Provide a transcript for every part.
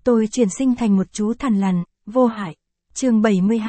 tôi chuyển sinh thành một chú thằn lằn, vô hại. Chương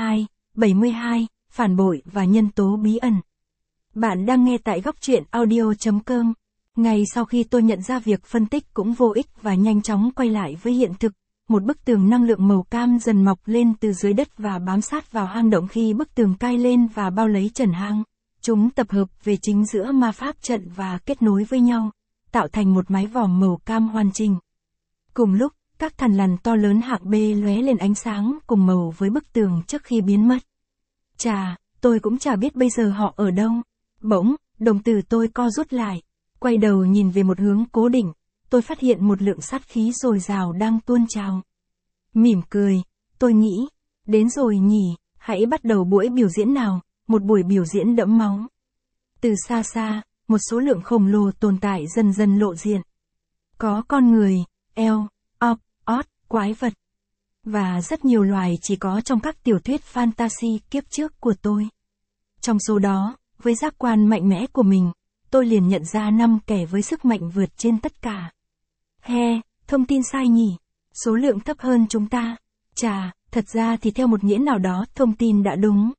72, phản bội và nhân tố bí ẩn. Bạn đang nghe tại góc truyện audio.com. Ngay sau khi tôi nhận ra việc phân tích cũng vô ích và nhanh chóng quay lại với hiện thực, một bức tường năng lượng màu cam dần mọc lên từ dưới đất và bám sát vào hang động khi bức tường cai lên và bao lấy trần hang. Chúng tập hợp về chính giữa ma pháp trận và kết nối với nhau, tạo thành một mái vòm màu cam hoàn chỉnh. Cùng lúc, các thằn lằn to lớn hạng B lóe lên ánh sáng cùng màu với bức tường trước khi biến mất. Chà, tôi cũng chả biết bây giờ họ ở đâu. Bỗng, đồng tử tôi co rút lại. Quay đầu nhìn về một hướng cố định, tôi phát hiện một lượng sát khí dồi dào đang tuôn trào. Mỉm cười, tôi nghĩ, đến rồi nhỉ, hãy bắt đầu buổi biểu diễn nào, một buổi biểu diễn đẫm máu. Từ xa xa, một số lượng khổng lồ tồn tại dần dần lộ diện. Có con người, eo, ọc, ót, quái vật. Và rất nhiều loài chỉ có trong các tiểu thuyết fantasy kiếp trước của tôi. Trong số đó, với giác quan mạnh mẽ của mình, tôi liền nhận ra 5 kẻ với sức mạnh vượt trên tất cả. Thông tin sai nhỉ? Số lượng thấp hơn chúng ta. Chà, thật ra thì theo một nghĩa nào đó thông tin đã đúng.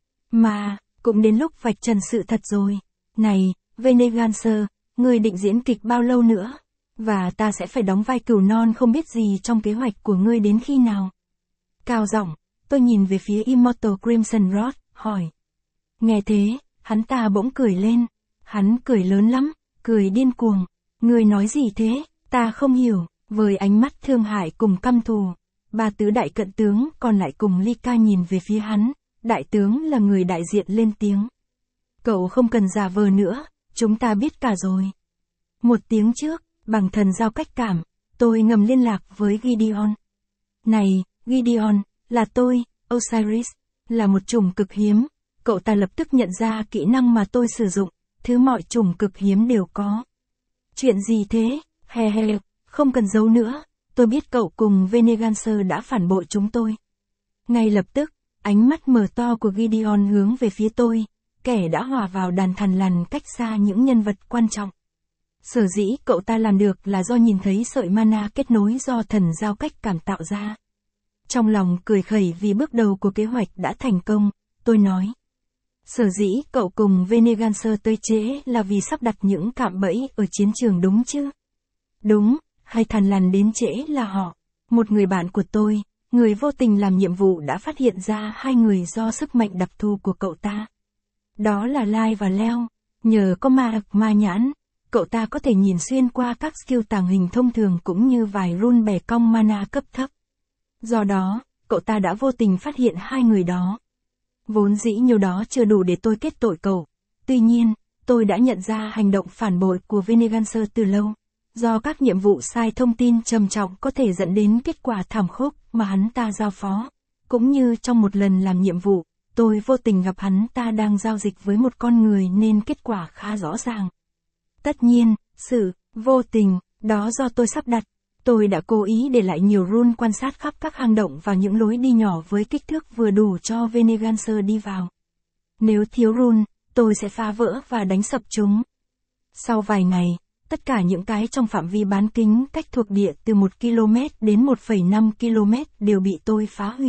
Mà, cũng đến lúc vạch trần sự thật rồi. Này, Venegancer, ngươi định diễn kịch bao lâu nữa? Và ta sẽ phải đóng vai cừu non không biết gì trong kế hoạch của ngươi đến khi nào? Cao giọng, tôi nhìn về phía Immortal Crimson Rod, hỏi. Nghe thế, hắn ta bỗng cười lên. Hắn cười lớn lắm, cười điên cuồng. Ngươi nói gì thế? Ta không hiểu. Với ánh mắt thương hại cùng căm thù, 3 tứ đại cận tướng còn lại cùng Lyca nhìn về phía hắn. Đại tướng là người đại diện lên tiếng. Cậu không cần giả vờ nữa, chúng ta biết cả rồi. Một tiếng trước, bằng thần giao cách cảm, tôi ngầm liên lạc với Gideon. Này, Gideon, là tôi, Osiris, là một chủng cực hiếm. Cậu ta lập tức nhận ra kỹ năng mà tôi sử dụng, thứ mọi chủng cực hiếm đều có. Chuyện gì thế? Không cần giấu nữa, tôi biết cậu cùng Venegancer đã phản bội chúng tôi. Ngay lập tức, ánh mắt mở to của Gideon hướng về phía tôi, kẻ đã hòa vào đàn thằn lằn cách xa những nhân vật quan trọng. Sở dĩ cậu ta làm được là do nhìn thấy sợi mana kết nối do thần giao cách cảm tạo ra. Trong lòng cười khẩy vì bước đầu của kế hoạch đã thành công, tôi nói. Sở dĩ cậu cùng Venegancer tới trễ là vì sắp đặt những cạm bẫy ở chiến trường đúng chứ? Đúng, hai thằn lằn đến trễ là họ. Một người bạn của tôi, người vô tình làm nhiệm vụ đã phát hiện ra 2 người do sức mạnh đặc thù của cậu ta. Đó là Lai và Leo. Nhờ có ma nhãn, cậu ta có thể nhìn xuyên qua các skill tàng hình thông thường cũng như vài rune bẻ cong mana cấp thấp. Do đó, cậu ta đã vô tình phát hiện 2 người đó. Vốn dĩ nhiều đó chưa đủ để tôi kết tội cậu. Tuy nhiên, tôi đã nhận ra hành động phản bội của Venegancer từ lâu. Do các nhiệm vụ sai thông tin trầm trọng có thể dẫn đến kết quả thảm khốc mà hắn ta giao phó. Cũng như trong một lần làm nhiệm vụ, tôi vô tình gặp hắn ta đang giao dịch với một con người nên kết quả khá rõ ràng. Tất nhiên, sự vô tình đó do tôi sắp đặt. Tôi đã cố ý để lại nhiều rune quan sát khắp các hang động và những lối đi nhỏ với kích thước vừa đủ cho Venegancer đi vào. Nếu thiếu rune, tôi sẽ phá vỡ và đánh sập chúng. Sau vài ngày, tất cả những cái trong phạm vi bán kính cách thuộc địa từ 1 km đến 1,5 km đều bị tôi phá hủy.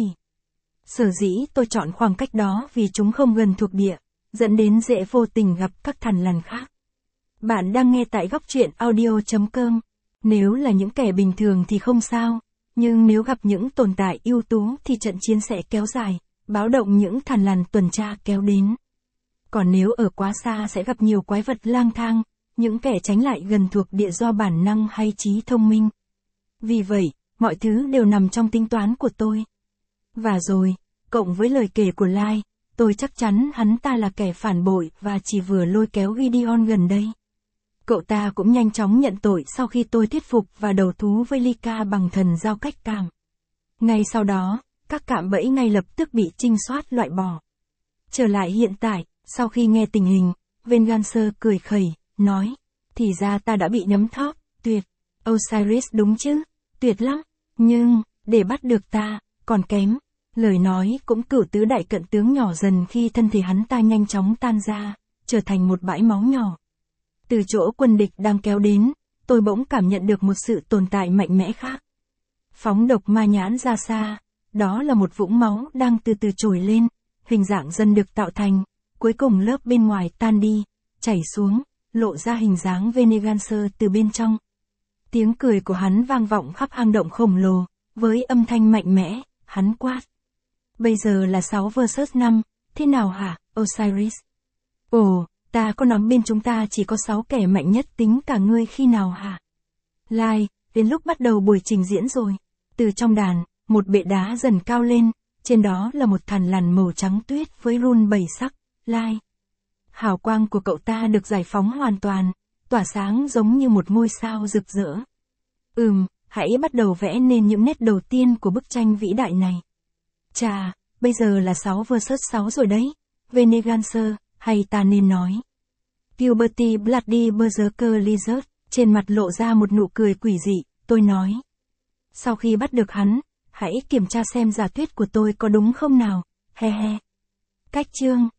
Sở dĩ tôi chọn khoảng cách đó vì chúng không gần thuộc địa, dẫn đến dễ vô tình gặp các thằn lằn khác. Bạn đang nghe tại góc truyện audio.com. Nếu là những kẻ bình thường thì không sao, nhưng nếu gặp những tồn tại ưu tú thì trận chiến sẽ kéo dài, báo động những thằn lằn tuần tra kéo đến. Còn nếu ở quá xa sẽ gặp nhiều quái vật lang thang, những kẻ tránh lại gần thuộc địa do bản năng hay trí thông minh. Vì vậy, mọi thứ đều nằm trong tính toán của tôi. Và rồi, cộng với lời kể của Lai, tôi chắc chắn hắn ta là kẻ phản bội và chỉ vừa lôi kéo Gideon gần đây. Cậu ta cũng nhanh chóng nhận tội sau khi tôi thuyết phục và đầu thú với Lyca bằng thần giao cách cảm. Ngay sau đó, các cạm bẫy ngay lập tức bị trinh soát loại bỏ. Trở lại hiện tại, sau khi nghe tình hình, Venegancer cười khẩy, nói, thì ra ta đã bị nhấm thóp, tuyệt. Osiris đúng chứ, tuyệt lắm, nhưng, để bắt được ta, còn kém. Lời nói cũng cửu tứ đại cận tướng nhỏ dần khi thân thể hắn ta nhanh chóng tan ra, trở thành một bãi máu nhỏ. Từ chỗ quân địch đang kéo đến, tôi bỗng cảm nhận được một sự tồn tại mạnh mẽ khác. Phóng độc ma nhãn ra xa, đó là một vũng máu đang từ từ trồi lên, hình dạng dần được tạo thành, cuối cùng lớp bên ngoài tan đi, chảy xuống, lộ ra hình dáng Veneganser từ bên trong. Tiếng cười của hắn vang vọng khắp hang động khổng lồ, với âm thanh mạnh mẽ, hắn quát. Bây giờ là 6 vs 5, thế nào hả, Osiris? Ồ, ta có nói bên chúng ta chỉ có 6 kẻ mạnh nhất tính cả ngươi khi nào hả? Lai, đến lúc bắt đầu buổi trình diễn rồi. Từ trong đàn, một bệ đá dần cao lên, trên đó là một thằn lằn màu trắng tuyết với run 7 sắc, Lai. Hào quang của cậu ta được giải phóng hoàn toàn, tỏa sáng giống như một ngôi sao rực rỡ. Hãy bắt đầu vẽ nên những nét đầu tiên của bức tranh vĩ đại này. Chà, bây giờ là 6 vs 6 rồi đấy, Veneganser, hay ta nên nói. Puberty Bloody Berserker Lizard, trên mặt lộ ra một nụ cười quỷ dị, tôi nói. Sau khi bắt được hắn, hãy kiểm tra xem giả thuyết của tôi có đúng không nào, he he. Cách chương